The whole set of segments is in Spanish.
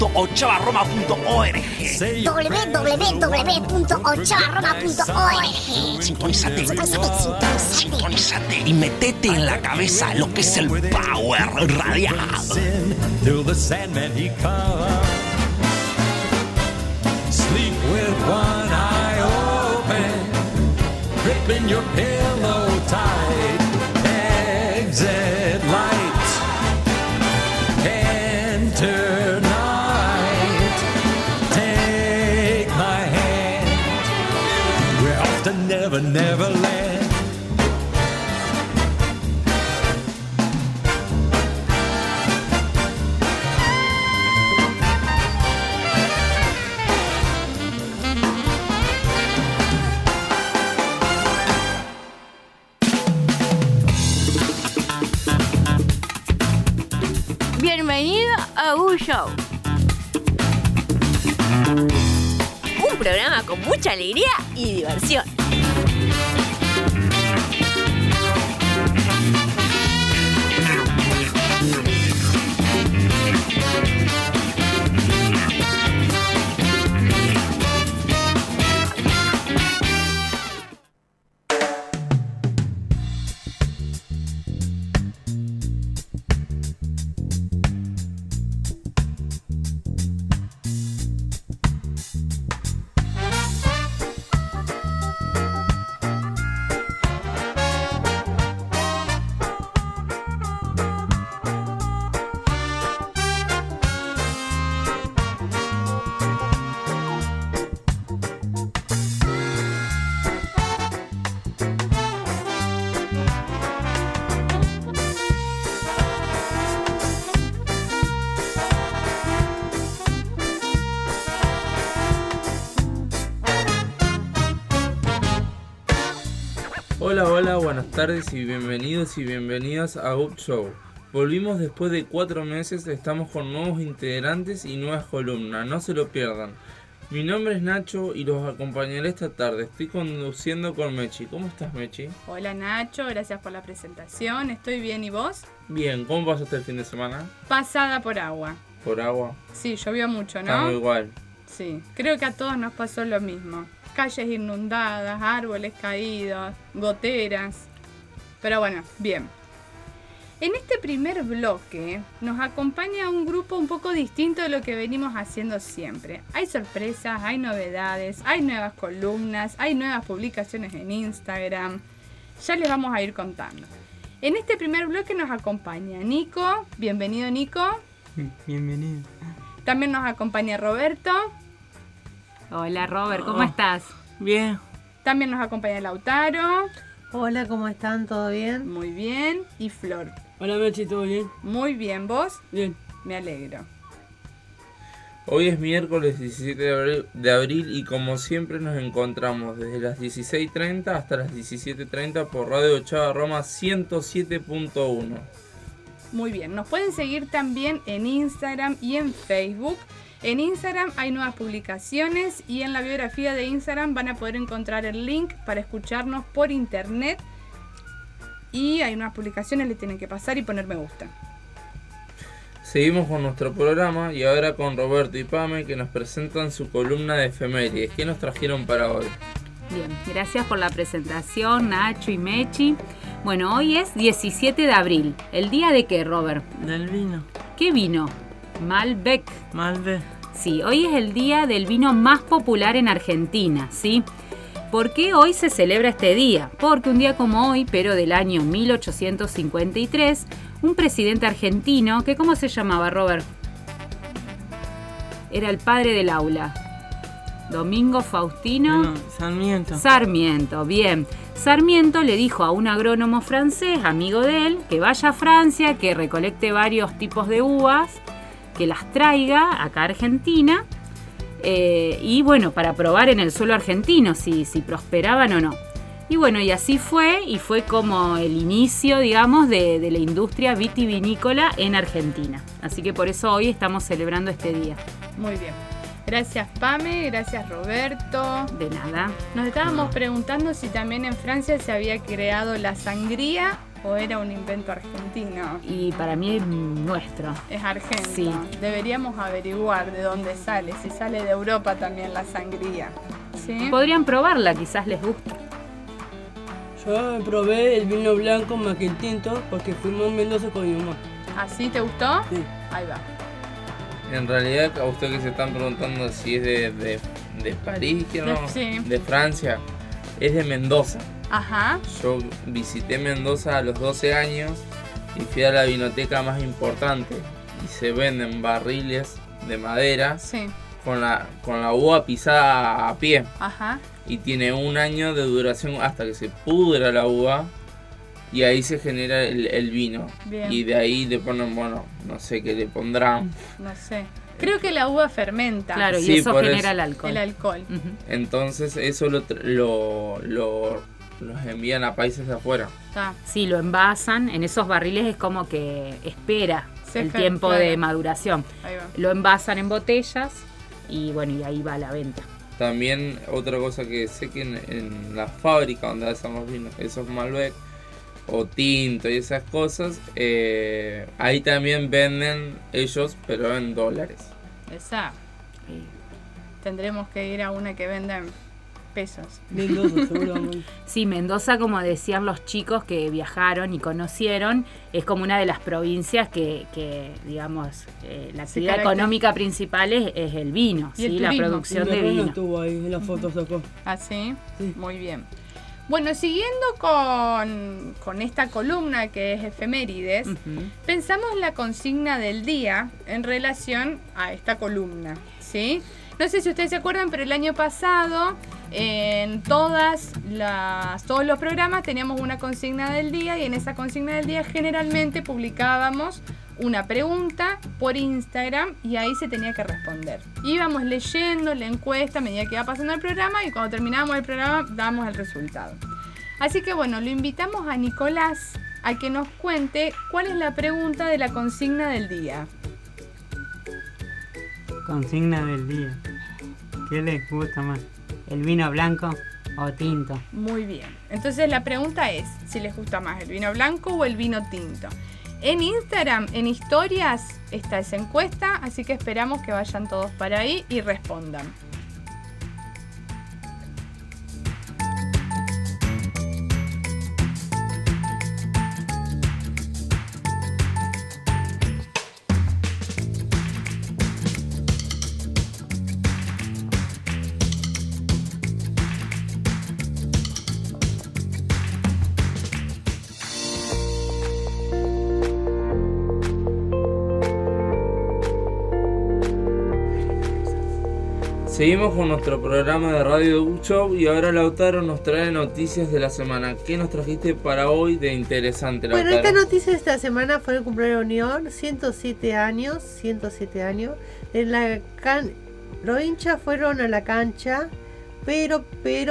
www.ochoaroma.org. www.ochoaroma.org. Sintonízate y metete en la cabeza lo que es el power radial. Till the Sandman he comes. Sleep with one eye open, gripping your pillow tight. Exit light, enter night. Take my hand, we're off to Never, Never Land. Bienvenido a un show. Un programa con mucha alegría y diversión. Hola, buenas tardes y bienvenidos y bienvenidas a Up Show. Volvimos después de 4 meses, estamos con nuevos integrantes y nuevas columnas, no se lo pierdan. Mi nombre es Nacho y los acompañaré esta tarde, estoy conduciendo con Mechi. ¿Cómo estás, Mechi? Hola Nacho, gracias por la presentación, estoy bien, ¿y vos? Bien, ¿cómo pasaste el fin de semana? Pasada por agua. ¿Por agua? Sí, llovió mucho, ¿no? Estamos igual. Sí, creo que a todos nos pasó lo mismo. Calles inundadas, árboles caídos, goteras. Pero bueno, bien. En este primer bloque nos acompaña un grupo un poco distinto de lo que venimos haciendo siempre. Hay sorpresas, hay novedades, hay nuevas columnas, hay nuevas publicaciones en Instagram. Ya les vamos a ir contando. En este primer bloque nos acompaña Nico. Bienvenido, Nico. Bienvenido. También nos acompaña Roberto. Hola Robert, ¿cómo estás? Bien. También nos acompaña Lautaro. Hola, ¿cómo están? ¿Todo bien? Muy bien. Y Flor. Hola Mechi, ¿todo bien? Muy bien, ¿vos? Bien. Me alegro. Hoy es miércoles 17 de abril y como siempre nos encontramos desde las 16:30 hasta las 17:30 por Radio Ochoa Roma 107.1. Muy bien, nos pueden seguir también en Instagram y en Facebook. En Instagram hay nuevas publicaciones y en la biografía de Instagram van a poder encontrar el link para escucharnos por internet. Y hay nuevas publicaciones, le tienen que pasar y poner me gusta. Seguimos con nuestro programa y ahora con Roberto y Pame que nos presentan su columna de efemérides. ¿Qué nos trajeron para hoy? Bien, gracias por la presentación, Nacho y Mechi. Bueno, hoy es 17 de abril. ¿El día de qué, Robert? Del vino. ¿Qué vino? Malbec. Malbec. Sí, hoy es el día del vino más popular en Argentina, ¿sí? ¿Por qué hoy se celebra este día? Porque un día como hoy, pero del año 1853, un presidente argentino, que ¿cómo se llamaba, Robert? Era el padre del aula. Domingo Faustino... No, Sarmiento. Sarmiento, bien. Sarmiento le dijo a un agrónomo francés, amigo de él, que vaya a Francia, que recolecte varios tipos de uvas, que las traiga acá a Argentina, y bueno, para probar en el suelo argentino si prosperaban o no. Y bueno, y así fue, y fue como el inicio, digamos, de la industria vitivinícola en Argentina. Así que por eso hoy estamos celebrando este día. Muy bien. Gracias Pame, gracias Roberto. De nada. Nos estábamos preguntando si también en Francia se había creado la sangría ¿O era un invento argentino? Y para mí es nuestro. Es argento. Sí. Deberíamos averiguar de dónde sale, si sale de Europa también la sangría. ¿Sí? Podrían probarla, quizás les guste. Yo probé el vino blanco más que el tinto porque fuimos a Mendoza con mi mamá. ¿Así te gustó? Sí. Ahí va. En realidad, a usted que se están preguntando si es de París, que no, Sí. de Francia, es de Mendoza. Ajá. Yo visité Mendoza a los 12 años y fui a la vinoteca más importante y se venden barriles de madera Sí. con la uva pisada a pie Ajá. y tiene 1 año de duración hasta que se pudra la uva y ahí se genera el vino. Bien. Y de ahí le ponen, bueno, no sé qué le pondrán. No sé. Creo que la uva fermenta Claro, y Sí, eso por genera eso. el alcohol. el alcohol. Ujú. Entonces eso los envían a países de afuera. Está. Sí, lo envasan. En esos barriles es como que espera Se el fe- tiempo claro. de maduración. Ahí va. Lo envasan en botellas y bueno, y ahí va a la venta. También otra cosa que sé que en la fábrica donde hacen los vinos, esos Malbec o tinto y esas cosas, ahí también venden ellos, pero en dólares. Esa. Tendremos que ir a una que venda en pesos. Mendoza, seguramente. Sí, Mendoza, como decían los chicos que viajaron y conocieron, es como una de las provincias que digamos, la actividad caracteriza. económica principal es el vino, Y el ¿sí? La turismo. producción Mi de hermano vino. estuvo ahí, en la foto sacó. ¿Así? Sí. Muy bien. Bueno, siguiendo con esta columna que es efemérides, Ujú. pensamos la consigna del día en relación a esta columna, ¿sí? No sé si ustedes se acuerdan, pero el año pasado en todos los programas teníamos una consigna del día y en esa consigna del día generalmente publicábamos una pregunta por Instagram y ahí se tenía que responder. Íbamos leyendo la encuesta a medida que iba pasando el programa y cuando terminábamos el programa dábamos el resultado. Así que bueno, lo invitamos a Nicolás a que nos cuente cuál es la pregunta de la consigna del día. Consigna del día. ¿Qué les gusta más? ¿El vino blanco o tinto? Muy bien. Entonces la pregunta es si les gusta más el vino blanco o el vino tinto. En Instagram, en historias, está esa encuesta, así que esperamos que vayan todos para ahí y respondan. Seguimos con nuestro programa de Radio Book Show y ahora Lautaro nos trae noticias de la semana. ¿Qué nos trajiste para hoy de interesante, Lautaro? Bueno, esta noticia de esta semana fue el cumpleaños de Unión, 107 años. En los hinchas fueron a la cancha, pero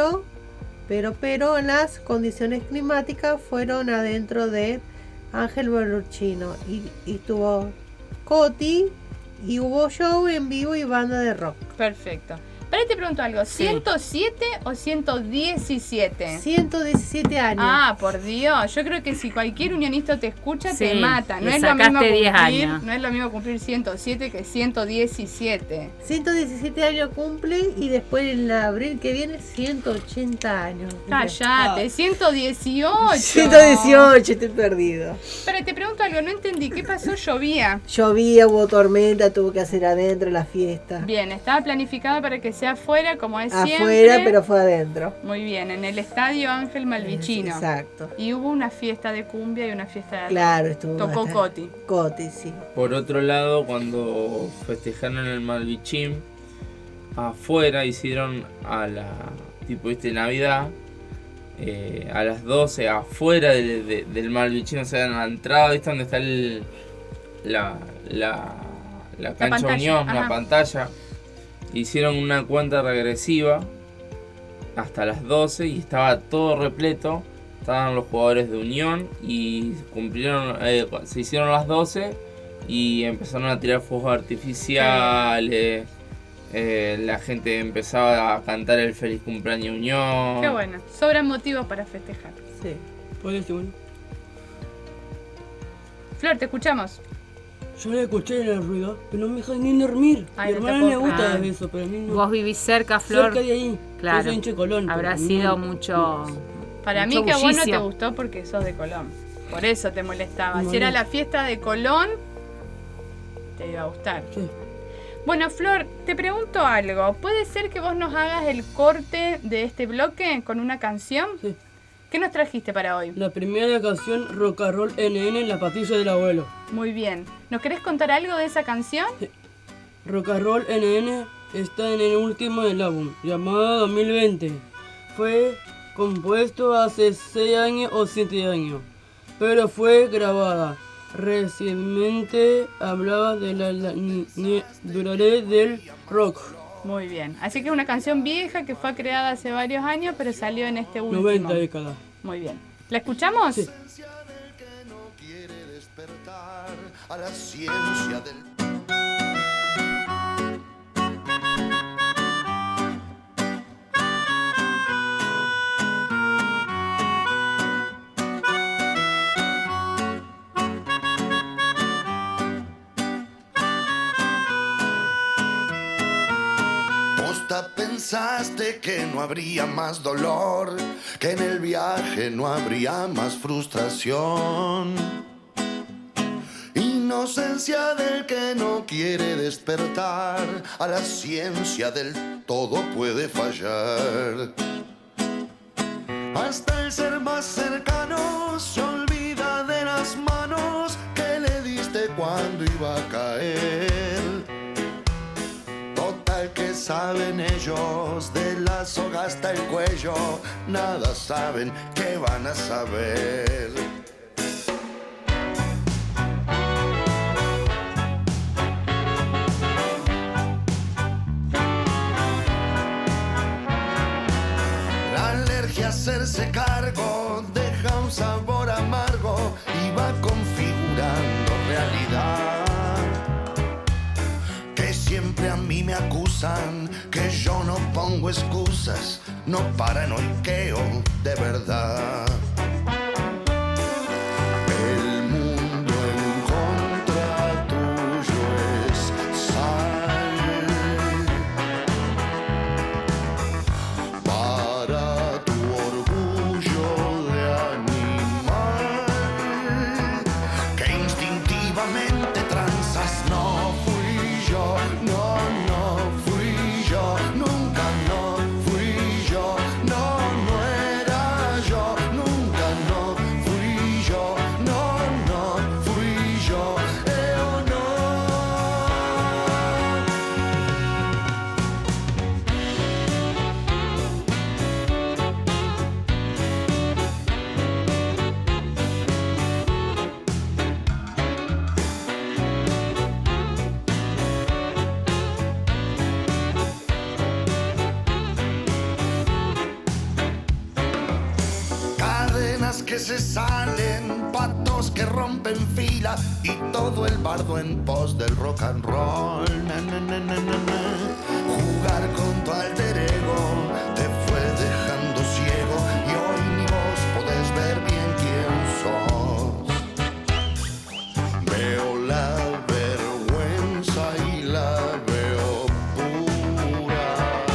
en las condiciones climáticas fueron adentro de Ángel Berluchino y estuvo Coti y hubo show en vivo y banda de rock. Perfecto. Pero te pregunto algo, ¿107 o 117? 117 años. Ah, por Dios. Yo creo que si cualquier unionista te escucha, te Sí, mata. No le es lo mismo sacaste 10 cumplir, años. no es lo mismo cumplir 107 que 117. 117 años cumple y después en abril que viene 180 años. Cállate, 118. 118, estoy perdido. Pero te pregunto algo, no entendí. ¿Qué pasó? Llovía. Llovía, hubo tormenta, tuvo que hacer adentro la fiesta. Bien, estaba planificado para que sea afuera, como es siempre. Afuera, pero fue adentro. Muy bien, en el estadio Ángel Malvicino. Exacto. Y hubo una fiesta de cumbia y una fiesta de Claro, estuvo. Tocó bastante. Coti. Coti, sí. Por otro lado, cuando festejaron el Malvichín, afuera hicieron a la tipo Navidad, a las 12 afuera del Malvichín, o sea, en la entrada, ¿viste? Donde está la cancha pantalla, Unión, la ajá. pantalla. Hicieron una cuenta regresiva hasta las 12 y estaba todo repleto. Estaban los jugadores de Unión y cumplieron, se hicieron las 12 y empezaron a tirar fuegos artificiales. La gente empezaba a cantar el feliz cumpleaños Unión. Qué bueno, sobran motivos para festejar. Sí. Por eso, bueno. Flor, te escuchamos. Yo la escuché en el ruido, pero no me deja ni dormir. Ay, Mi no te hermana le puedo gusta creer. eso, pero a mí no. Vos vivís cerca, Flor. Cerca de ahí. Claro. Yo soy hincha de Colón. Habrá pero sido no- mucho. Para mucho mí que a vos no te bullicio. gustó porque sos de Colón. Por eso te molestaba. Si Bueno. era la fiesta de Colón, te iba a gustar. Sí. Bueno, Flor, te pregunto algo. ¿Puede ser que vos nos hagas el corte de este bloque con una canción? Sí. ¿Qué nos trajiste para hoy? La primera canción, Rock and Roll NN, La Pastilla del Abuelo. Muy bien. ¿Nos querés contar algo de esa canción? Rock and Roll NN está en el último del álbum, llamado 2020. Fue compuesto hace 6 años o 7 años, pero fue grabada. Recientemente hablaba de la duraré del rock. Muy bien. Así que es una canción vieja que fue creada hace varios años, pero salió en este último. 90 décadas. Muy bien. ¿La escuchamos? Sí. A la ciencia del... Posta pensaste que no habría más dolor, que en el viaje no habría más frustración. Inocencia del que no quiere despertar, a la ciencia del todo puede fallar. Hasta el ser más cercano se olvida de las manos que le diste cuando iba a caer. Total, que saben ellos de la soga hasta el cuello, nada saben, ¿qué van a saber? Hacerse cargo deja un sabor amargo y va configurando realidad. Que siempre a mí me acusan que yo no pongo excusas, no paranoiqueo de verdad. El mundo en contra tuyo es sal. Para tu orgullo de animal, que instintivamente transas. No fui yo, no, no fui yo, nunca no fui yo, no, no era yo, nunca no fui yo, no, no fui yo, o no. Cadenas que se salen, patos que rompen fila y todo el bardo en pos del rock and roll. Na, na, na, na, na, na. Jugar con tu alter ego te fue dejando ciego y hoy ni vos podés ver bien quién sos. Veo la vergüenza y la veo pura,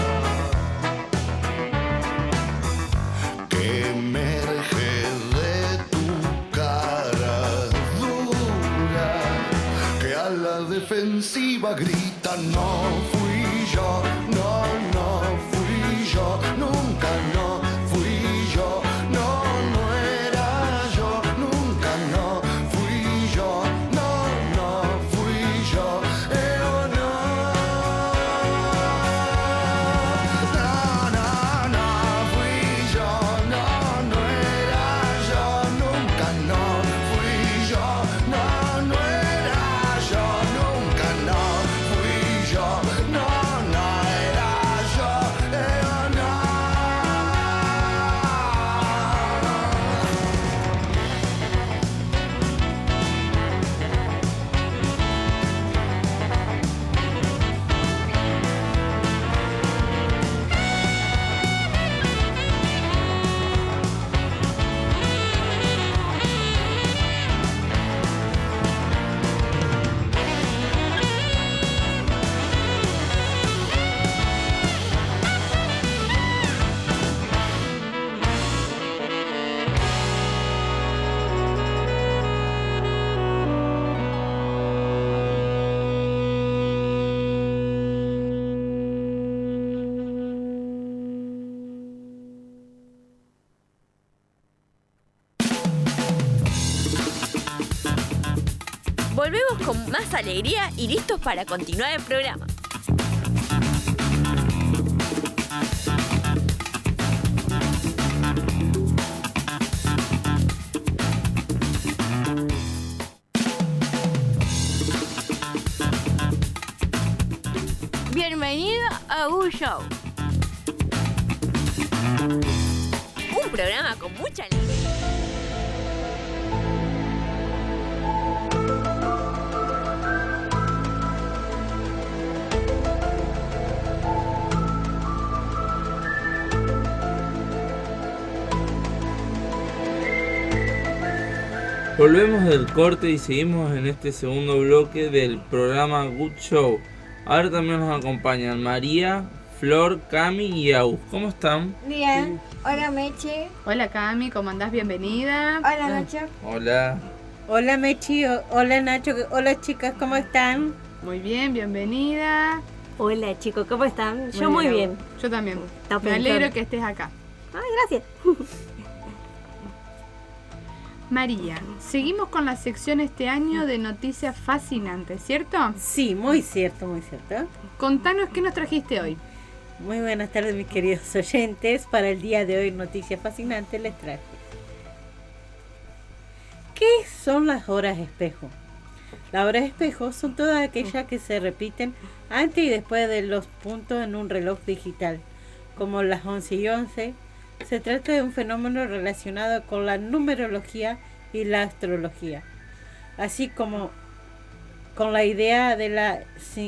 que emerge de tu cara dura, que a la defensiva grita: no fui yo, no, no fui yo, nunca no fui yo, no, no era yo, nunca no fui yo, no, no fui yo, o no. No, no, no fui yo, no, no era yo, nunca no fui yo, no, no era yo, nunca no fui yo, no, Volvemos con más alegría y listos para continuar el programa. Bienvenido a Un Show. Un programa con mucha alegría. Volvemos del corte y seguimos en este segundo bloque del programa Good Show. Ahora también nos acompañan María, Flor, Cami y Agus. ¿Cómo están? Bien. Hola, Meche. Hola, Cami, ¿cómo andás? Bienvenida. Hola, Nacho. Hola. Hola Mechi, hola Nacho, hola chicas, ¿cómo están? Muy bien, bienvenida. Hola, chicos, ¿cómo están? Yo muy bien. Yo también. Está Me alegro que estés acá. Ay, gracias. María, seguimos con la sección este año de noticias fascinantes, ¿cierto? Sí, muy cierto, muy cierto. Contanos qué nos trajiste hoy. Muy buenas tardes mis queridos oyentes. Para el día de hoy, noticias fascinantes les traje. ¿Qué son las horas espejo? Las horas espejo son todas aquellas que se repiten antes y después de los puntos en un reloj digital, como las 11 y 11. Se trata de un fenómeno relacionado con la numerología y la astrología, así como con la idea de la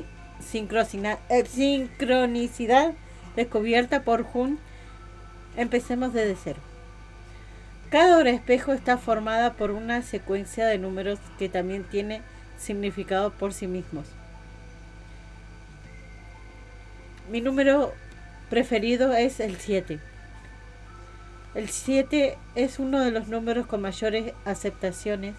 sincronicidad descubierta por Jung. Empecemos desde cero. Cada hora espejo está formada por una secuencia de números que también tiene significado por sí mismos. Mi número preferido es el 7. El 7 es uno de los números con mayores acepciones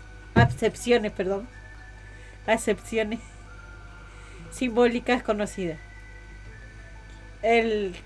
simbólicas conocidas. El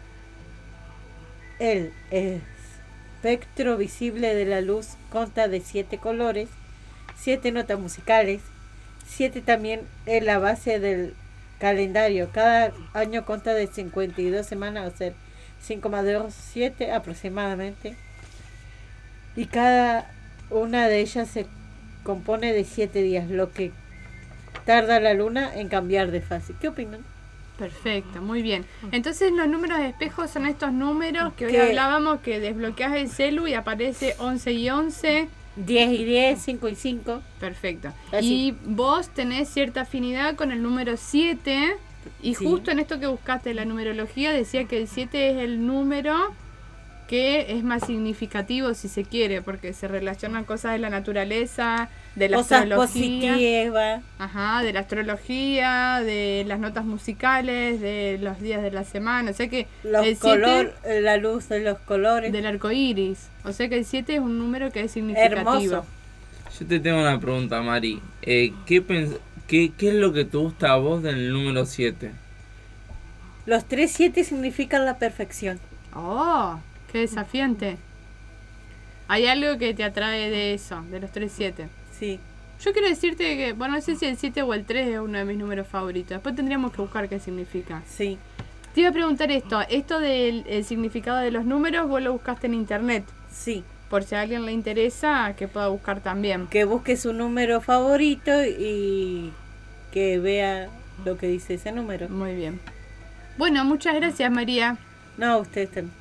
espectro visible de la luz consta de 7 colores, 7 notas musicales. 7 también es la base del calendario. Cada año consta de 52 semanas, o sea, 5 más 2, 7 aproximadamente. Y cada una de ellas se compone de 7 días, lo que tarda la luna en cambiar de fase. ¿Qué opinan? Perfecto, muy bien. Entonces los números de espejo son estos números que hoy hablábamos, que desbloqueas el celu y aparece 11 y 11. 10 y 10, 5 y 5. Perfecto. Así. Y vos tenés cierta afinidad con el número 7. Y Sí. justo en esto que buscaste, la numerología decía que el 7 es el número que es más significativo, si se quiere, porque se relacionan cosas de la naturaleza, de la Cosas astrología. positivas. Ajá, de la astrología, de las notas musicales, de los días de la semana. O sea que Los el 7 colores, la luz de los colores. del arco iris. O sea que el 7 es un número que es significativo. Hermoso. Yo te tengo una pregunta, Mari. ¿Qué es lo que te gusta a vos del número 7? Los 3 7 significan la perfección. Oh, qué desafiante. ¿Hay algo que te atrae de eso, de los 3-7? Sí. Yo quiero decirte que, bueno, no sé si el 7 o el 3 es uno de mis números favoritos. Después tendríamos que buscar qué significa. Sí. Te iba a preguntar esto del el significado de los números, vos lo buscaste en internet. Sí. Por si a alguien le interesa, que pueda buscar también. Que busque su número favorito y que vea lo que dice ese número. Muy bien. Bueno, muchas gracias, María. No, ustedes también.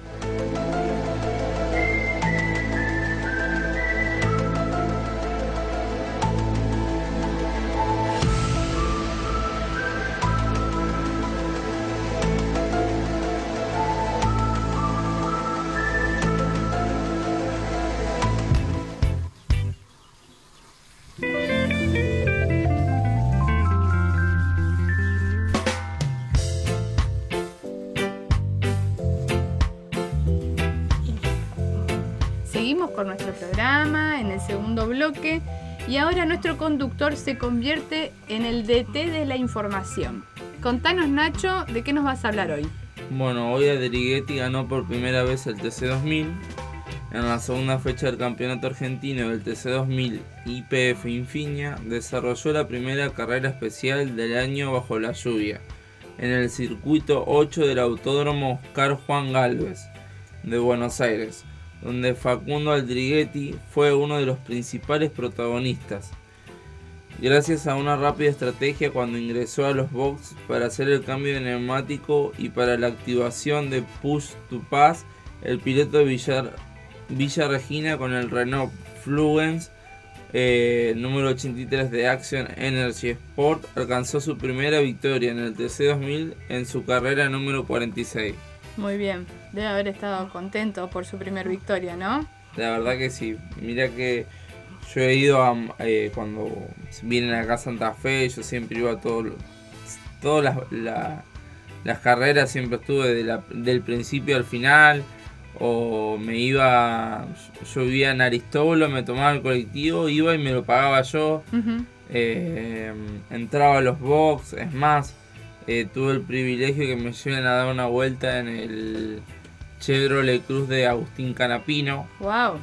Seguimos con nuestro programa en el segundo bloque y ahora nuestro conductor se convierte en el DT de la información. Contanos, Nacho, ¿de qué nos vas a hablar hoy? Bueno, hoy Adriguetti ganó por primera vez el TC2000. En la segunda fecha del campeonato argentino del TC2000, YPF Infinia desarrolló la primera carrera especial del año bajo la lluvia, en el circuito 8 del Autódromo Oscar Juan Gálvez de Buenos Aires, donde Facundo Aldriguetti fue uno de los principales protagonistas. Gracias a una rápida estrategia cuando ingresó a los boxes para hacer el cambio de neumático y para la activación de Push to Pass, el piloto de Villa Regina con el Renault Fluence número 83 de Action Energy Sport alcanzó su primera victoria en el TC2000 en su carrera número 46. Muy bien, debe haber estado contento por su primer victoria, ¿no? La verdad que sí, mira que yo he ido a, cuando vienen acá a Santa Fe, yo siempre iba a todas las carreras, siempre estuve del principio al final. O me iba, yo vivía en Aristóbulo, me tomaba el colectivo, iba y me lo pagaba yo. Entraba a los box, es más, tuve el privilegio que me lleven a dar una vuelta en el Chevrolet Cruz de Agustín Canapino. Wow.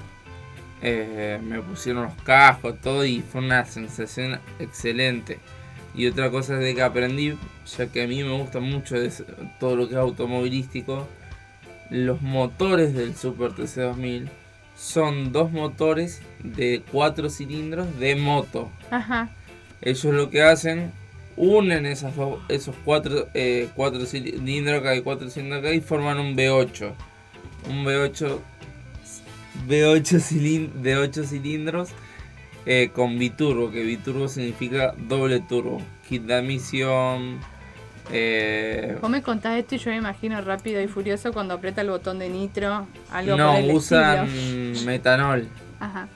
Me pusieron los cascos, todo, y fue una sensación excelente. Y otra cosa de que aprendí, ya que a mí me gusta mucho todo lo que es automovilístico, los motores del Super TC2000 son 2 motores de 4 cilindros de moto. Ajá. Ellos lo que hacen, unen esos 4 cilindros acá y 4 cilindros acá y forman un V8. Un V8 de 8 cilindros con biturbo, que biturbo significa doble turbo. Kit de admisión. Vos me contás esto y yo me imagino Rápido y Furioso cuando aprieta el botón de nitro, algo no, por el usan estilo. metanol. Ajá.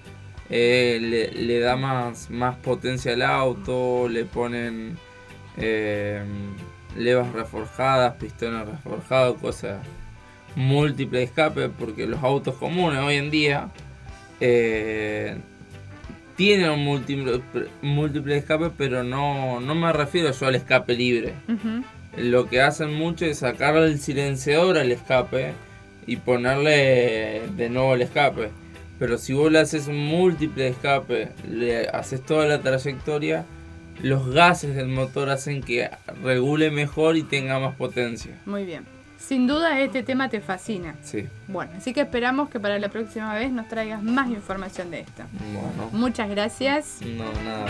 Le da más potencia al auto, le ponen levas reforjadas, pistones reforjados, cosas, múltiple escape, porque los autos comunes hoy en día tienen un múltiple escape, pero no me refiero yo al escape libre. Lo que hacen mucho es sacarle el silenciador al escape y ponerle de nuevo el escape. Pero si vos le haces un múltiple escape, le haces toda la trayectoria, los gases del motor hacen que regule mejor y tenga más potencia. Muy bien. Sin duda este tema te fascina. Sí. Bueno, así que esperamos que para la próxima vez nos traigas más información de esto. Bueno. Muchas gracias. No, nada.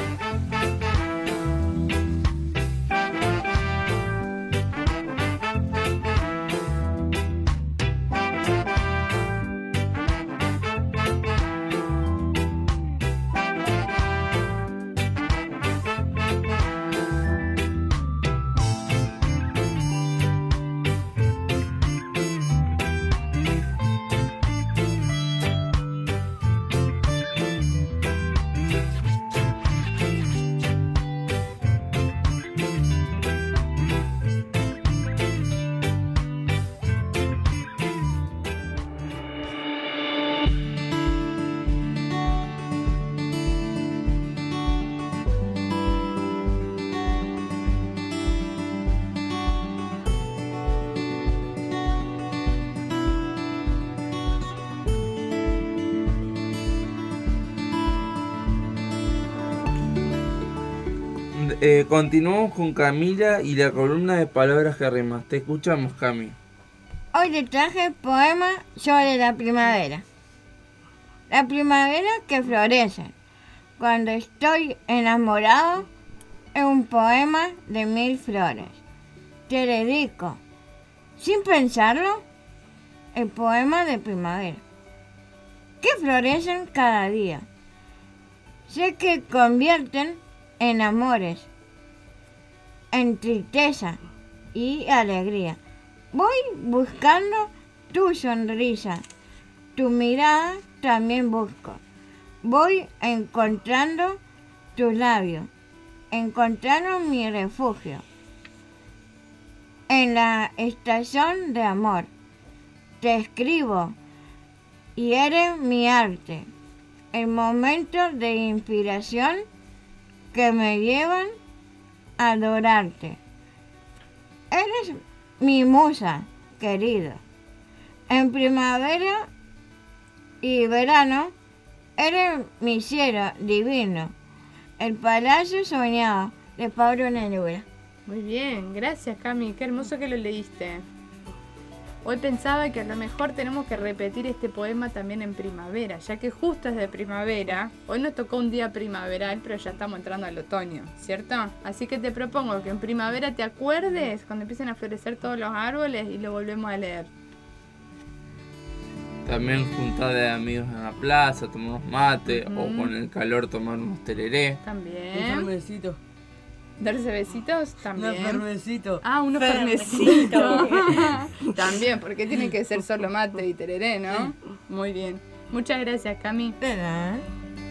Continuamos con Camila y la columna de palabras que rimas. Te escuchamos, Cami. Hoy te traje el poema sobre la primavera. La primavera que florece. Cuando estoy enamorado, es un poema de 1000 flores. Te dedico, sin pensarlo, el poema de primavera, que florecen cada día. Sé que convierten en amores, en tristeza y alegría. Voy buscando tu sonrisa, tu mirada también busco. Voy encontrando tus labios, encontrando mi refugio. En la estación de amor, te escribo y eres mi arte, el momento de inspiración que me llevan a adorarte. Eres mi musa, querido. En primavera y verano, eres mi cielo divino. El palacio soñado de Pablo Neruda. Muy bien, gracias Cami, qué hermoso que lo leíste. Hoy pensaba que a lo mejor tenemos que repetir este poema también en primavera, ya que justo es de primavera. Hoy nos tocó un día primaveral, pero ya estamos entrando al otoño, ¿cierto? Así que te propongo que en primavera te acuerdes cuando empiecen a florecer todos los árboles y lo volvemos a leer. También juntada de amigos en la plaza, tomar unos mates, o con el calor tomar unos tereré. También. Un fermecito. ¿Darse besitos? También. Un fermecito. Ah, unos fernecitos. También, porque tiene que ser solo mate y tereré, ¿no? Muy bien. Muchas gracias, Cami. De nada.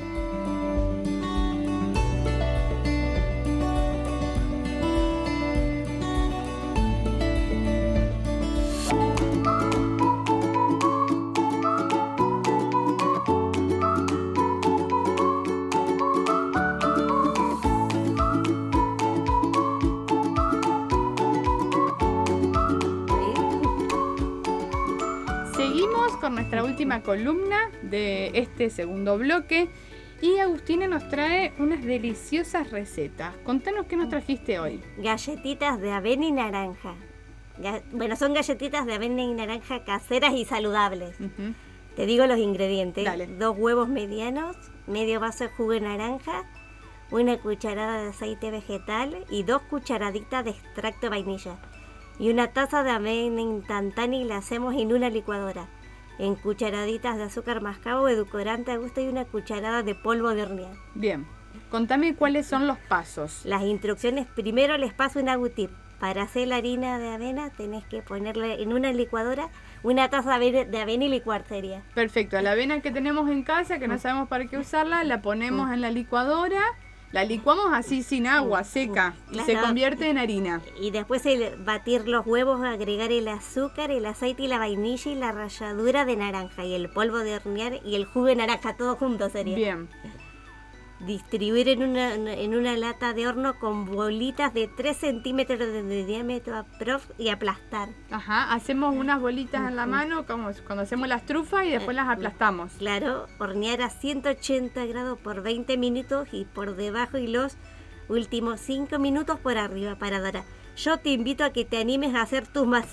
Seguimos con nuestra última columna de este segundo bloque y Agustina nos trae unas deliciosas recetas. Contanos qué nos trajiste hoy. Galletitas de avena y naranja. Bueno, son galletitas de avena y naranja caseras y saludables. Te digo los ingredientes. Dale. 2 huevos medianos, medio vaso de jugo de naranja, 1 cucharada de aceite vegetal y 2 cucharaditas de extracto de vainilla. Y 1 taza de avena instantánea y la hacemos en una licuadora. En cucharaditas de azúcar mascabo, edulcorante a gusto y 1 cucharada de polvo de hornear. Bien, contame cuáles son los pasos. Las instrucciones, primero les paso un agutip. Para hacer la harina de avena tenés que ponerle en una licuadora 1 taza de avena y licuar sería. Perfecto, la avena que tenemos en casa, que no sabemos para qué usarla, la ponemos en la licuadora. La licuamos así sin agua, seca, y se convierte en harina. Y después batir los huevos, agregar el azúcar, el aceite y la vainilla y la ralladura de naranja y el polvo de hornear y el jugo de naranja, todo junto sería. Bien. Distribuir en una lata de horno con bolitas de 3 centímetros de diámetro y aplastar. Ajá, hacemos unas bolitas en la mano como cuando hacemos las trufas y después las aplastamos. Claro, hornear a 180 grados por 20 minutos y por debajo y los últimos 5 minutos por arriba para dorar. Yo te invito a que te animes a hacer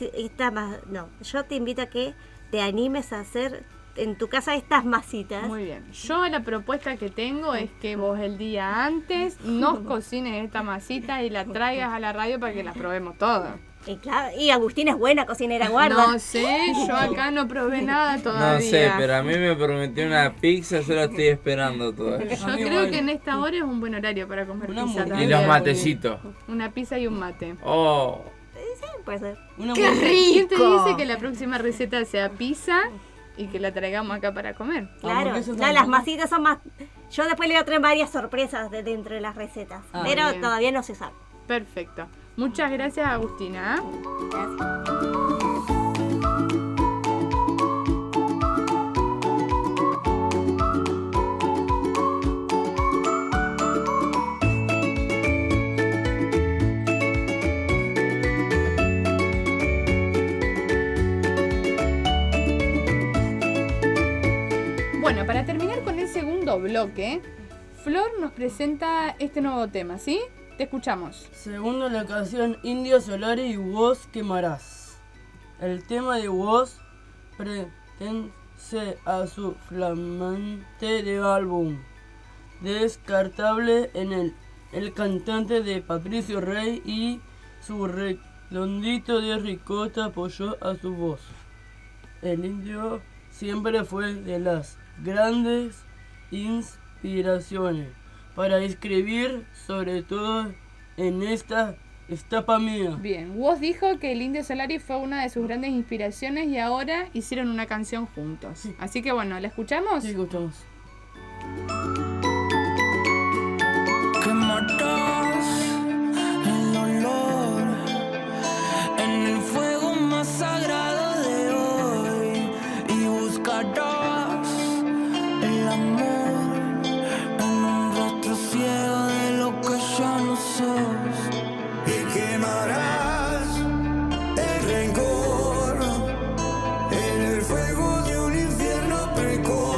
yo te invito a que te animes a hacer en tu casa estas masitas. Muy bien. Yo la propuesta que tengo es que vos el día antes nos cocines esta masita y la traigas a la radio para que la probemos todas. Y claro, y Agustina es buena cocinera, guarda. No sé, yo acá no probé nada todavía. No sé, pero a mí me prometió una pizza, yo la estoy esperando todavía. Yo creo que en esta hora es un buen horario para comer pizza también. Y los matecitos. Una pizza y un mate. Oh. Sí, puede ser. ¡Qué rico! ¿Quién te dice que la próxima receta sea pizza y que la traigamos acá para comer? Claro, no, las masitas son más... Yo después le voy a traer varias sorpresas dentro de las recetas, pero bien. todavía no se sabe. Perfecto. Muchas gracias, Agustina. Bueno, para terminar con el segundo bloque, Flor nos presenta este nuevo tema, ¿sí? Te escuchamos. Segundo, la canción Indio Solari y Vos Quemarás. El tema de Vos pertenece a su flamante de álbum Descartable en el cantante de Patricio Rey y su redondito de ricota apoyó a su voz. El indio siempre fue de las grandes inspiraciones para escribir, sobre todo en esta etapa mía. Bien, Woz dijo que el Indio Solari fue una de sus grandes inspiraciones y ahora hicieron una canción juntos. Sí. Así que bueno, ¿la escuchamos? Sí, escuchamos. Que matas el olor en el fuego más sagrado de hoy y buscarás el amor en un rostro ciego de lo que ya no sos y quemarás el rencor en el fuego de un infierno precoz.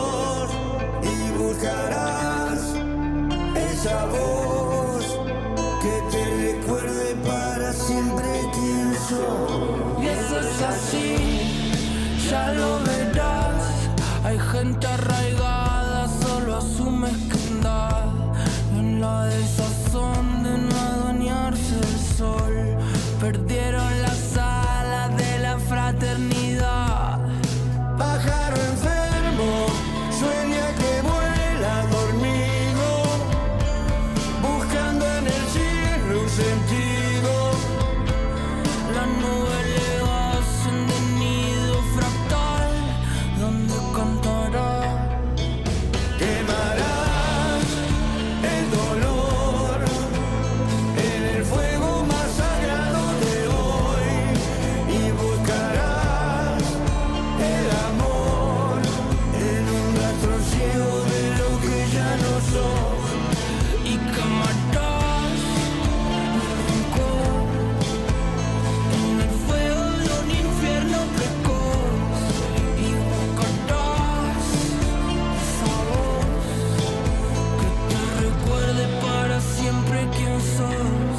así, ya lo verás. Hay gente arraigada solo a su mezquindad, en la desazón de no adueñarse del sol. Perdieron las alas de la fraternidad. Pájaro enfermo, sueña que vuela dormido, buscando en el cielo un sentido. Las nubes le hacen de nido fractal, donde cantará. Quemarás el dolor en el fuego más sagrado de hoy y buscarás el amor en un rastro ciego de lo que ya no sos y quemarás el rencor en el fuego de un infierno precoz y buscarás esa voz que te recuerde para siempre quién sos.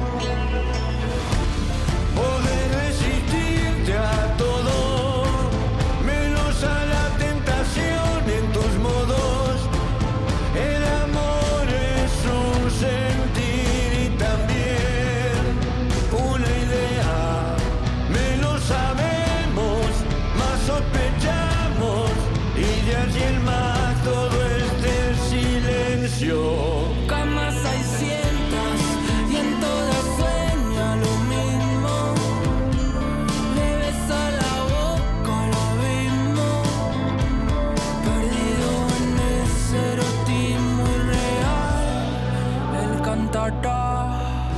Podés resistirte a todo, menos a la tentación en tus modos. El amor es un sentir y también una idea. Menos sabemos, más sospechamos, y de allí el más todo este silencio. Camas hay cientos y en todas sueña lo mismo. Le besa la boca el abismo, perdido en ese erotismo irreal. Él cantará.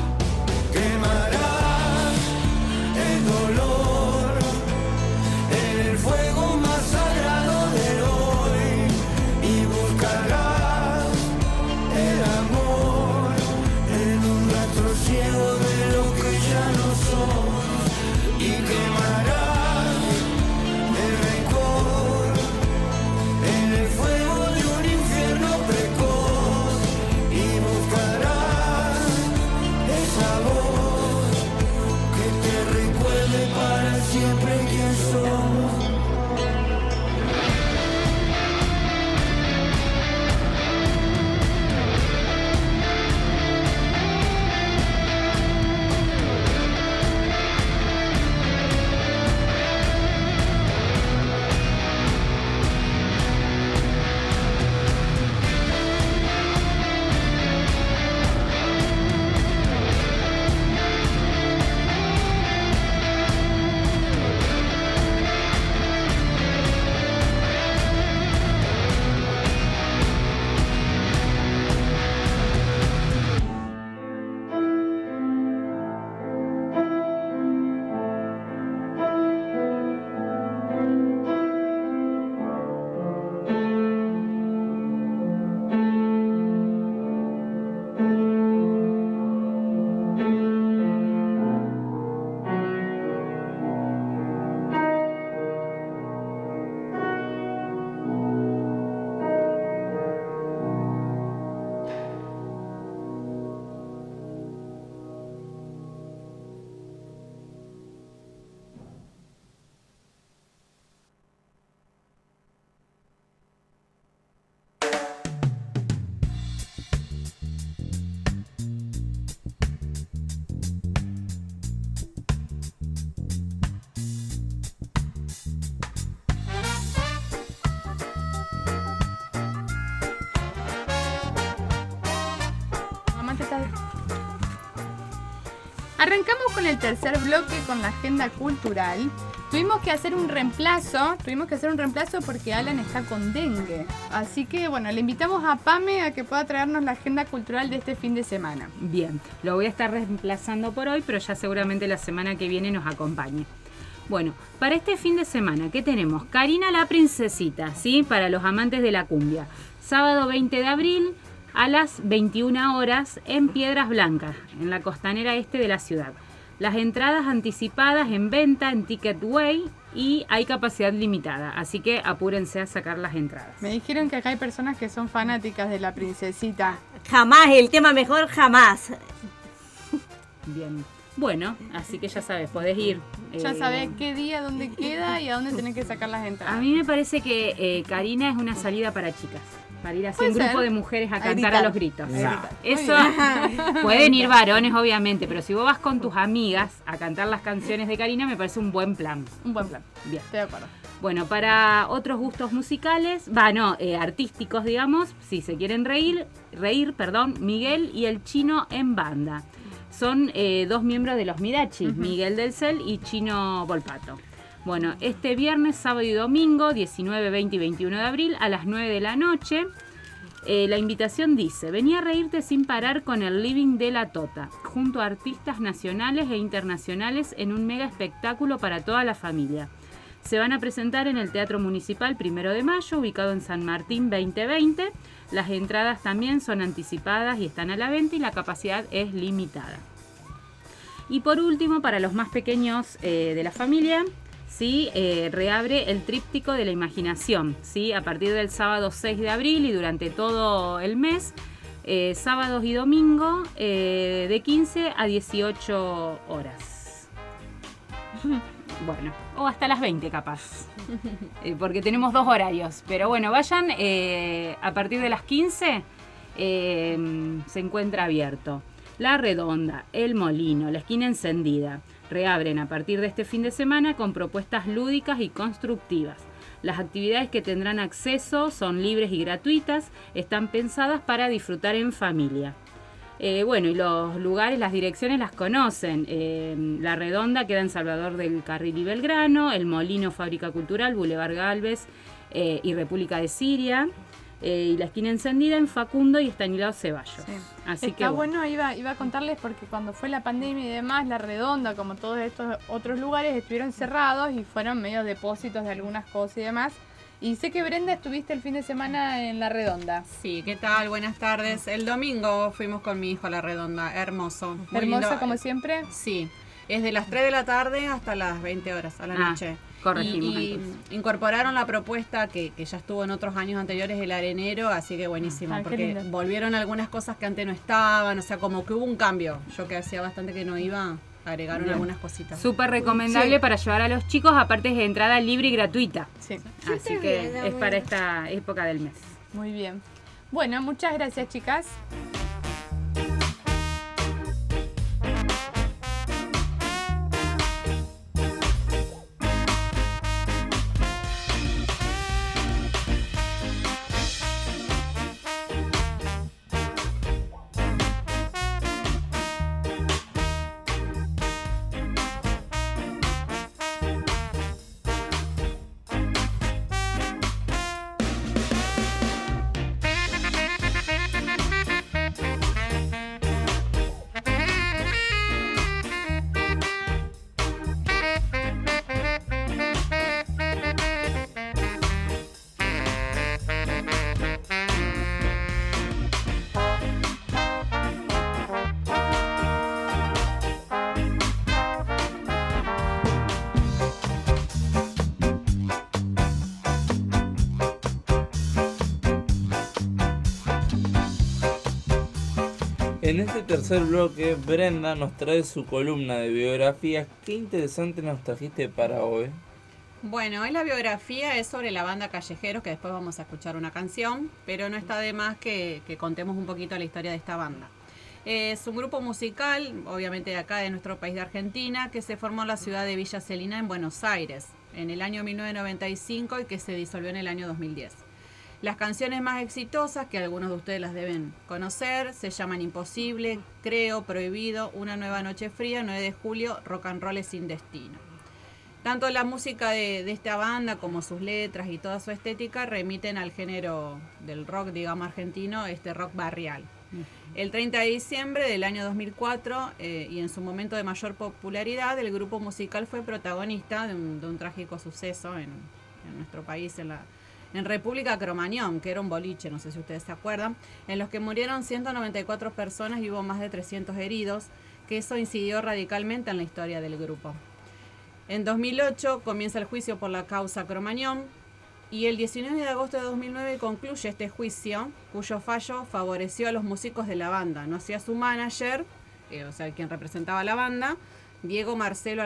Quemarás el dolor en el fuego más sagrado de hoy y buscarás el amor en un rastro ciego de lo que ya no sos y quemarás el rencor en el fuego de un infierno precoz y buscarás esa voz que te recuerde para siempre quién sos. Arrancamos con el tercer bloque con la agenda cultural. Tuvimos que hacer un reemplazo porque Alan está con dengue. Así que bueno, le invitamos a Pame a que pueda traernos la agenda cultural de este fin de semana. Bien, lo voy a estar reemplazando por hoy, pero ya seguramente la semana que viene nos acompañe. Bueno, para este fin de semana, ¿qué tenemos? Karina la Princesita, ¿sí? Para los amantes de la cumbia. Sábado 20 de abril a las 21 horas en Piedras Blancas, en la costanera este de la ciudad. Las entradas anticipadas en venta en Ticketway y hay capacidad limitada, así que apúrense a sacar las entradas. Me dijeron que acá hay personas que son fanáticas de la Princesita. Jamás, el tema mejor jamás. Bien. Bueno, así que ya sabes, podés ir Ya sabés qué día, dónde queda y a dónde tenés que sacar las entradas. A mí me parece que Karina es una salida para chicas. Para ir así Puede un grupo ser. de mujeres a A cantar gritar. a los gritos. No. Eso Muy bien. pueden ir varones, obviamente, pero si vos vas con tus amigas a cantar las canciones de Karina, me parece un buen plan. Un buen plan. Bien. Estoy de acuerdo. Bueno, para otros gustos musicales, artísticos, digamos, si se quieren reír, Miguel y el Chino en banda. Son 2 miembros de los Mirachi, Miguel del Cel y Chino Volpato. Bueno, este viernes, sábado y domingo, 19, 20 y 21 de abril, a las 9 de la noche, la invitación dice: vení a reírte sin parar con el Living de la Tota, junto a artistas nacionales e internacionales en un mega espectáculo para toda la familia. Se van a presentar en el Teatro Municipal 1 de mayo, ubicado en San Martín 2020. Las entradas también son anticipadas y están a la venta y la capacidad es limitada. Y por último, para los más pequeños de la familia, ¿sí? Reabre el Tríptico de la Imaginación, ¿sí? A partir del sábado 6 de abril y durante todo el mes, sábados y domingo, de 15 a 18 horas. Bueno, o hasta las 20 capaz, porque tenemos 2 horarios. Pero bueno, vayan a partir de las 15, se encuentra abierto. La Redonda, El Molino, La Esquina Encendida reabren a partir de este fin de semana con propuestas lúdicas y constructivas. Las actividades que tendrán acceso son libres y gratuitas, están pensadas para disfrutar en familia. Bueno, y los lugares, las direcciones las conocen. La Redonda queda en Salvador del Carril y Belgrano, El Molino, Fábrica Cultural, Boulevard Galvez y República de Siria. Y La Esquina Encendida en Facundo y Estanislao Ceballos. Sí. Así Está que bueno, iba a contarles porque cuando fue la pandemia y demás, La Redonda, como todos estos otros lugares, estuvieron cerrados y fueron medio depósitos de algunas cosas y demás. Y sé que Brenda estuviste el fin de semana en La Redonda. Sí, ¿qué tal? Buenas tardes. El domingo fuimos con mi hijo a La Redonda, hermoso. Muy Hermosa lindo. como siempre. Sí, es de las 3 de la tarde hasta las 20 horas a la noche. corregimos Y entonces. incorporaron la propuesta que ya estuvo en otros años anteriores, el arenero, así que buenísimo, Ah, qué porque lindo. volvieron algunas cosas que antes no estaban, o sea, como que hubo un cambio. Yo que hacía bastante que no iba, agregaron Bien. algunas cositas. Súper recomendable Sí. para llevar a los chicos, aparte es de entrada libre y gratuita. Sí. Así que es para esta época del mes. Muy bien. Bueno, muchas gracias, chicas. En este tercer bloque, Brenda nos trae su columna de biografías. Qué interesante nos trajiste para hoy. Bueno, hoy la biografía es sobre la banda Callejeros, que después vamos a escuchar una canción, pero no está de más que contemos un poquito la historia de esta banda. Es un grupo musical, obviamente de acá de nuestro país de Argentina, que se formó en la ciudad de Villa Celina, en Buenos Aires, en el año 1995 y que se disolvió en el año 2010. Las canciones más exitosas, que algunos de ustedes las deben conocer, se llaman Imposible, Creo, Prohibido, Una Nueva Noche Fría, 9 de julio, Rock and Roll es sin destino. Tanto la música de esta banda como sus letras y toda su estética remiten al género del rock, digamos, argentino, este rock barrial. El 30 de diciembre del año 2004, y en su momento de mayor popularidad, el grupo musical fue protagonista de un trágico suceso en nuestro país, en República Cromañón, que era un boliche, no sé si ustedes se acuerdan, en los que murieron 194 personas y hubo más de 300 heridos, que eso incidió radicalmente en la historia del grupo. En 2008 comienza el juicio por la causa Cromañón y el 19 de agosto de 2009 concluye este juicio, cuyo fallo favoreció a los músicos de la banda, no así a su manager, o sea, quien representaba a la banda, Diego Marcelo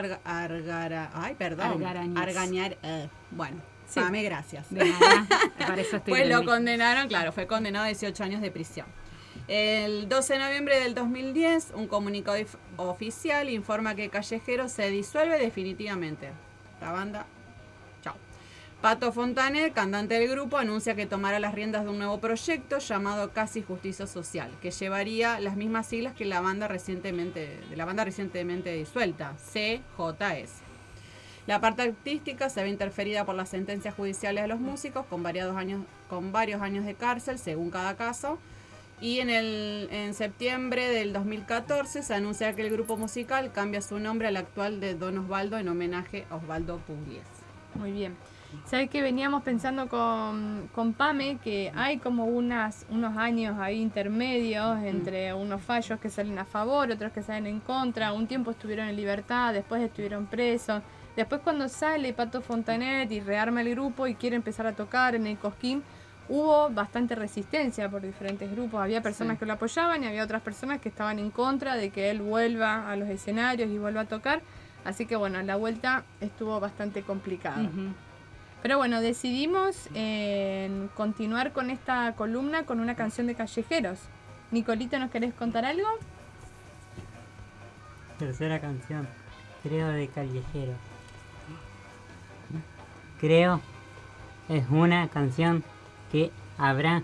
Argañares. Bueno, Sí. Pame, gracias. De nada, para eso estoy Pues lo grande. condenaron, claro, fue condenado a 18 años de prisión. El 12 de noviembre del 2010, un comunicado oficial informa que Callejeros se disuelve definitivamente. La banda, chao. Pato Fontaner, cantante del grupo, anuncia que tomará las riendas de un nuevo proyecto llamado Casi Justicia Social, que llevaría las mismas siglas que la banda recientemente disuelta, CJS. La parte artística se ve interferida por las sentencias judiciales de los músicos con varios años de cárcel según cada caso. Y en septiembre del 2014 se anuncia que el grupo musical cambia su nombre al actual de Don Osvaldo en homenaje a Osvaldo Pugliese. Muy bien. ¿Sabes que veníamos pensando con Pame que hay como unos años ahí intermedios entre unos fallos que salen a favor, otros que salen en contra? Un tiempo estuvieron en libertad, después estuvieron presos. Después cuando sale Pato Fontanet y rearma el grupo y quiere empezar a tocar en el Cosquín, hubo bastante resistencia por diferentes grupos. Había personas que lo apoyaban y había otras personas que estaban en contra de que él vuelva a los escenarios y vuelva a tocar. Así que bueno, la vuelta estuvo bastante complicada. Pero bueno, decidimos continuar con esta columna con una canción de Callejeros. Nicolito, ¿nos querés contar algo? Tercera canción, creo, de Callejeros. Creo es una canción que habrá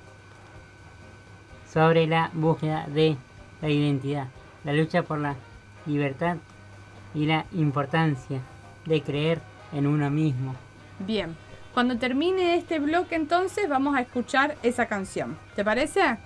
sobre la búsqueda de la identidad, la lucha por la libertad y la importancia de creer en uno mismo. Bien, cuando termine este bloque entonces vamos a escuchar esa canción. ¿Te parece?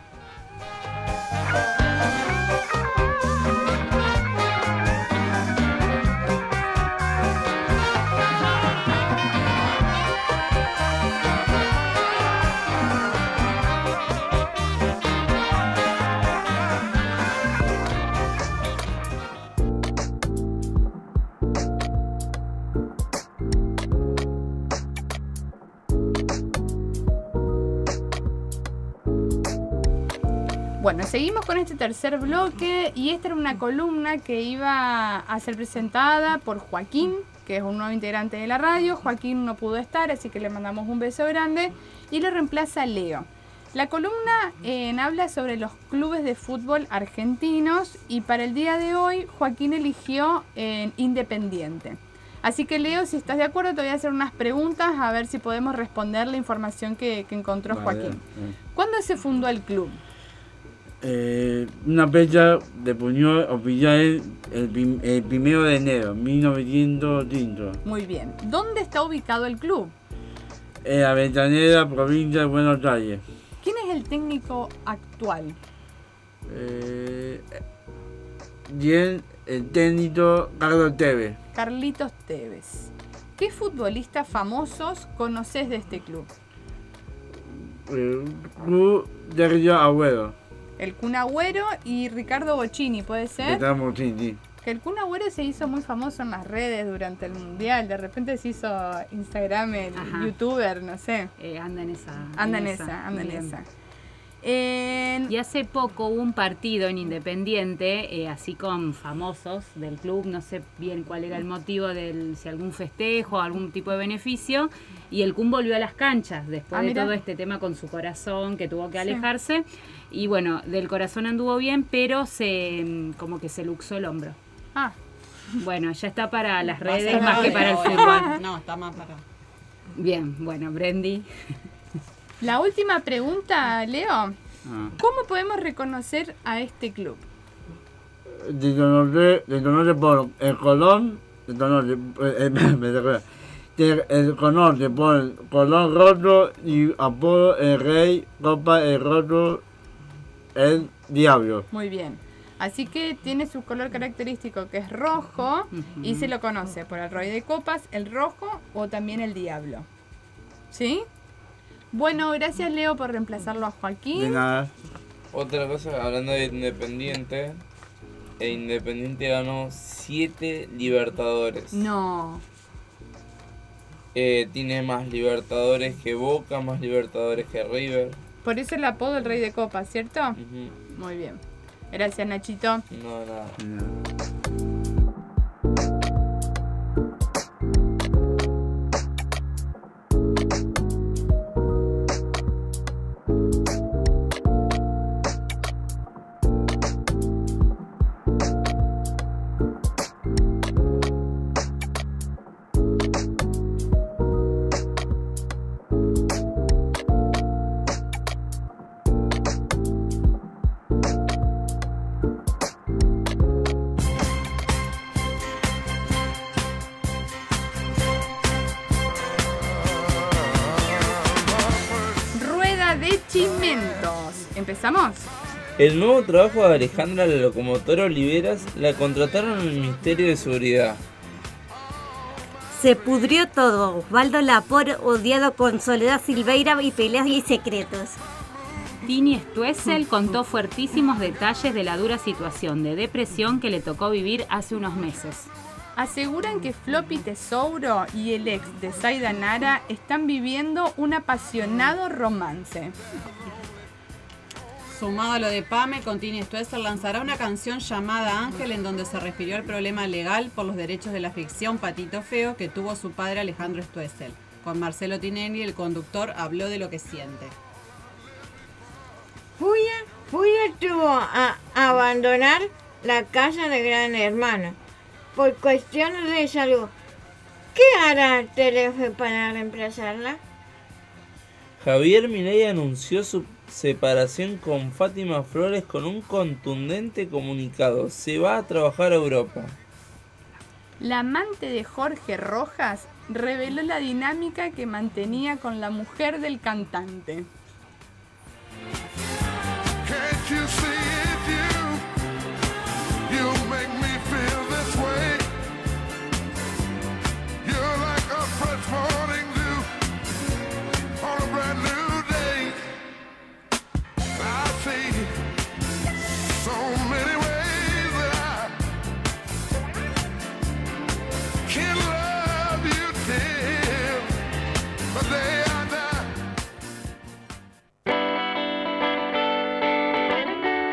Bueno, seguimos con este tercer bloque y esta era una columna que iba a ser presentada por Joaquín, que es un nuevo integrante de la radio. Joaquín no pudo estar, así que le mandamos un beso grande y lo reemplaza Leo. La columna habla sobre los clubes de fútbol argentinos y para el día de hoy Joaquín eligió Independiente. Así que Leo, si estás de acuerdo, te voy a hacer unas preguntas a ver si podemos responder la información que encontró Joaquín. ¿Cuándo se fundó el club? Una fecha de reunión oficial el 1 de enero, 1930. Muy bien. ¿Dónde está ubicado el club? En Avellaneda, provincia de Buenos Aires. ¿Quién es el técnico actual? Bien, el técnico Carlos Tevez. Carlitos Tevez. ¿Qué futbolistas famosos conoces de este club? Club Sergio Agüero. El Kun Agüero y Ricardo Bocchini, ¿puede ser? Estamos, sí. Que el Kun Agüero se hizo muy famoso en las redes durante el Mundial. De repente se hizo Instagram, youtuber, no sé. Anda en esa. Anda en esa. Y hace poco hubo un partido en Independiente, así con famosos del club, no sé bien cuál era el motivo, si algún festejo, algún tipo de beneficio, y el Kun volvió a las canchas después de todo este tema con su corazón, que tuvo que alejarse, y bueno, del corazón anduvo bien, pero como que se luxó el hombro. Bueno, ya está para las redes más que para el fútbol. No, está más para... Bien, bueno, Brendy. La última pregunta, Leo. ¿Cómo podemos reconocer a este club? Reconoce por el color, el conoce por el color rojo y apodo el rey, copa el rojo, el diablo. Muy bien. Así que tiene su color característico que es rojo y se lo conoce por el rey de copas, el rojo o también el diablo. ¿Sí? Bueno, gracias Leo por reemplazarlo a Joaquín. De nada. Otra cosa, hablando de Independiente, Independiente ganó 7 Libertadores. No. Tiene más Libertadores que Boca, más Libertadores que River. Por eso el apodo el rey de copas, ¿cierto? Muy bien. Gracias, Nachito. No, nada. Chimentos. ¿Empezamos? El nuevo trabajo de Alejandra la locomotora Oliveras la contrataron en el Ministerio de Seguridad. Se pudrió todo. Osvaldo Lapor, odiado con Soledad Silveira y peleas y secretos. Tini Stoessel contó fuertísimos detalles de la dura situación de depresión que le tocó vivir hace unos meses. Aseguran que Floppy Tesouro y el ex de Zaida Nara están viviendo un apasionado romance. Sumado a lo de Pame, con Tini Stoessel lanzará una canción llamada Ángel, en donde se refirió al problema legal por los derechos de la ficción Patito Feo que tuvo su padre Alejandro Stoessel. Con Marcelo Tinelli, el conductor, habló de lo que siente. Fuya tuvo a abandonar la casa de Gran Hermano por cuestiones de salud. ¿Qué hará Telefe para reemplazarla? Javier Milei anunció su separación con Fátima Flores con un contundente comunicado. Se va a trabajar a Europa. La amante de Jorge Rojas reveló la dinámica que mantenía con la mujer del cantante. Can't you see it, you make me feel this way. You're like a fresh morning dew on a brand new day. I see so many ways that I can love you till the day I die.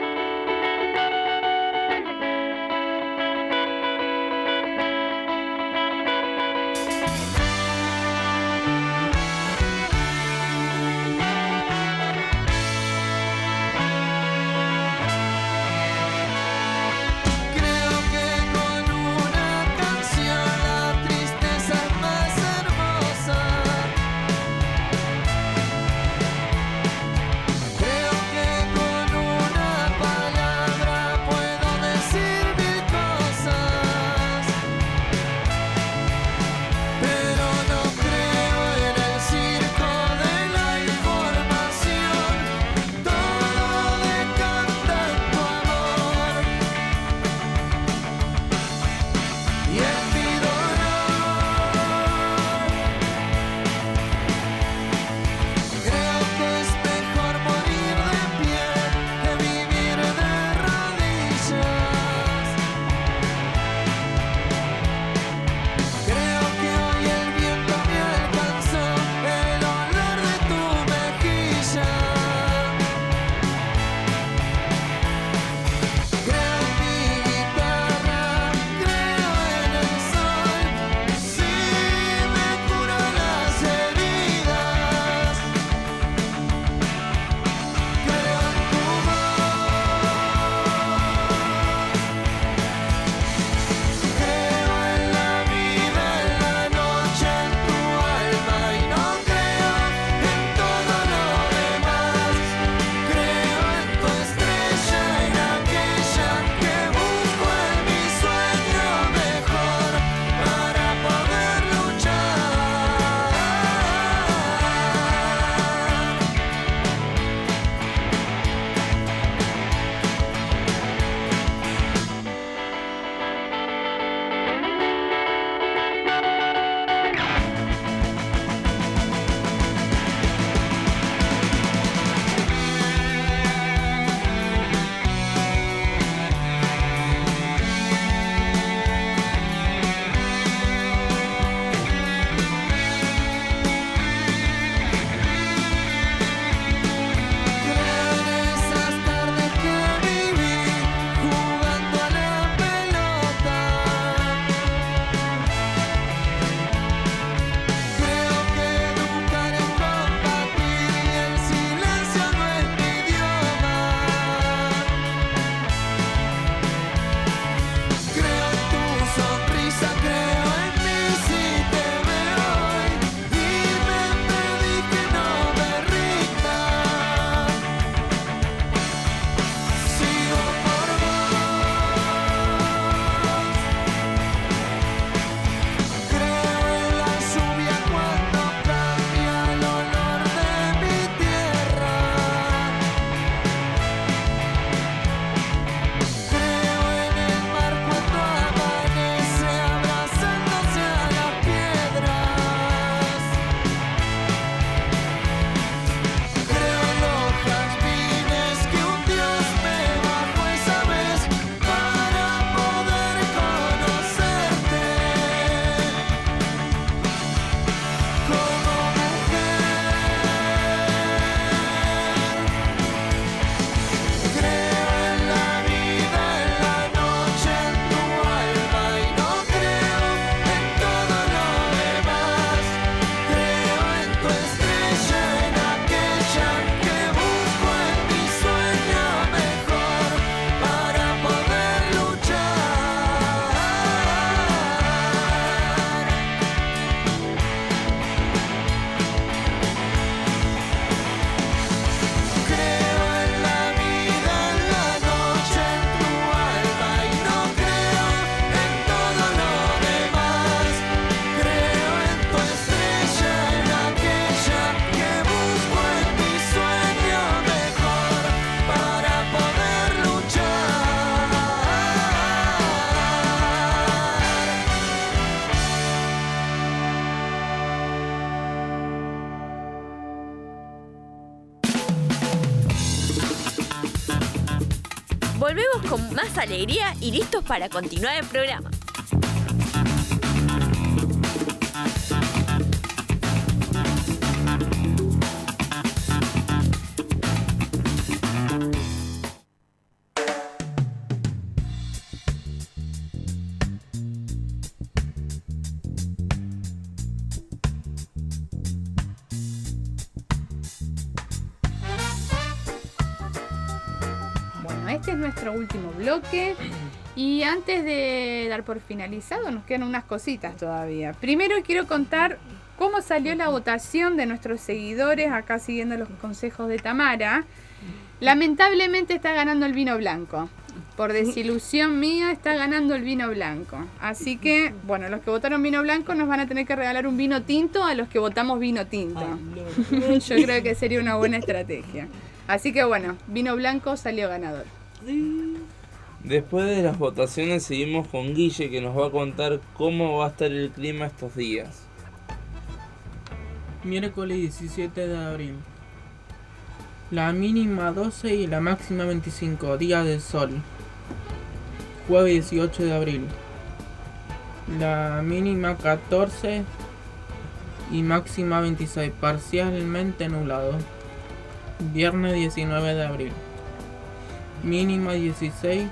Volvemos con más alegría y listos para continuar el programa. Este es nuestro último bloque y antes de dar por finalizado nos quedan unas cositas todavía. Primero quiero contar cómo salió la votación de nuestros seguidores, acá siguiendo los consejos de Tamara. Lamentablemente está ganando el vino blanco. Por desilusión mía está ganando el vino blanco. Así que, bueno, los que votaron vino blanco nos van a tener que regalar un vino tinto a los que votamos vino tinto. Yo creo que sería una buena estrategia. Así que bueno, vino blanco salió ganador. Después de las votaciones seguimos con Guille, que nos va a contar cómo va a estar el clima estos días. Miércoles 17 de abril. La mínima 12 y la máxima 25, día del sol. Jueves 18 de abril. La mínima 14 y máxima 26, parcialmente nublado. Viernes 19 de abril. Mínima 16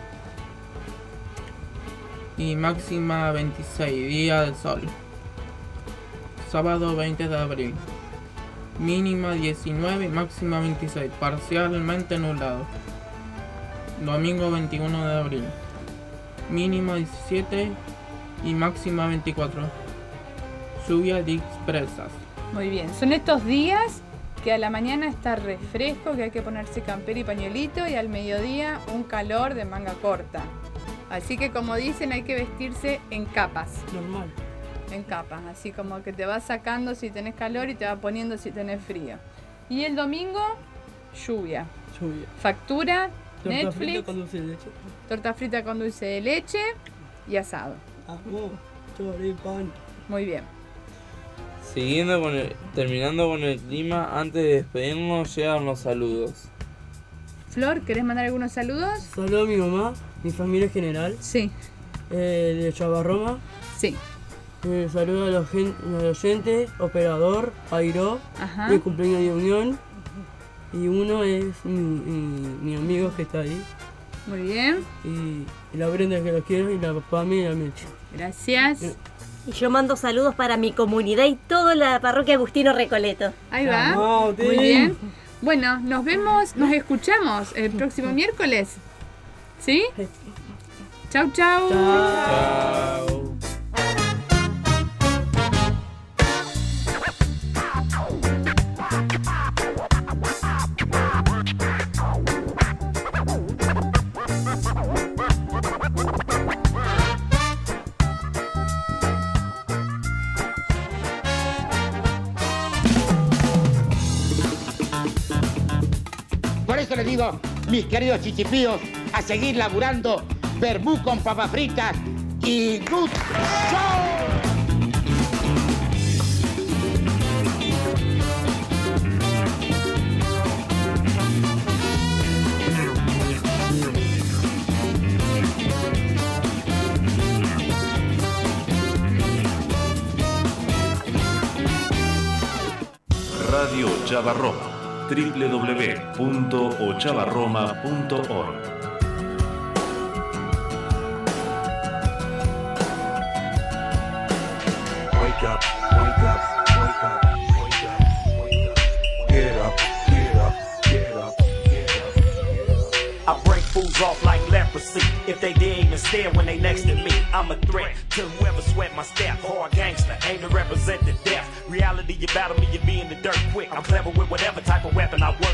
y máxima 26, día del sol. Sábado 20 de abril. Mínima 19 y máxima 26, parcialmente nublado. Domingo 21 de abril. Mínima 17 y máxima 24. Lluvia dispersas. Muy bien, son estos días que a la mañana está refresco, que hay que ponerse campera y pañuelito, y al mediodía un calor de manga corta. Así que como dicen, hay que vestirse en capas. Normal. En capas, así como que te vas sacando si tenés calor y te vas poniendo si tenés frío. Y el domingo, lluvia. Factura, Torta Netflix, frita con dulce de leche. torta frita con dulce de leche y asado. Choripán. Muy bien. Terminando con el clima, antes de despedirnos llegan los saludos. Flor, ¿querés mandar algunos saludos? Saludo a mi mamá, mi familia en general. Sí. De Chavarroma. Sí. Saludo a los oyentes, operador, Airo, Ajá. mi cumpleaños de unión. Y uno es mi amigo que está ahí. Muy bien. Y la Brenda, que lo quiero, y la Pami y la Meche. Gracias. Y yo mando saludos para mi comunidad y toda la parroquia Agustino Recoleto. Ahí va. Muy bien. Bueno, nos vemos, nos escuchamos el próximo miércoles. ¿Sí? Chau, chau. Chau. Por eso les digo, mis queridos chichipíos, a seguir laburando, vermú con papas fritas y good show. Radio Chavarroma, www.ochavarroma.org. Wake up, wake up, wake up, wake up, wake up. Get up, get up, get up, get up, get up. I break fools off like leprosy. If they didn't even stare when they next to me, I'm a threat to whoever sweat my step. Hard gangster, aim to represent the death. Reality, you battle me, you be in the dirt quick. I'm clever with whatever type of weapon I work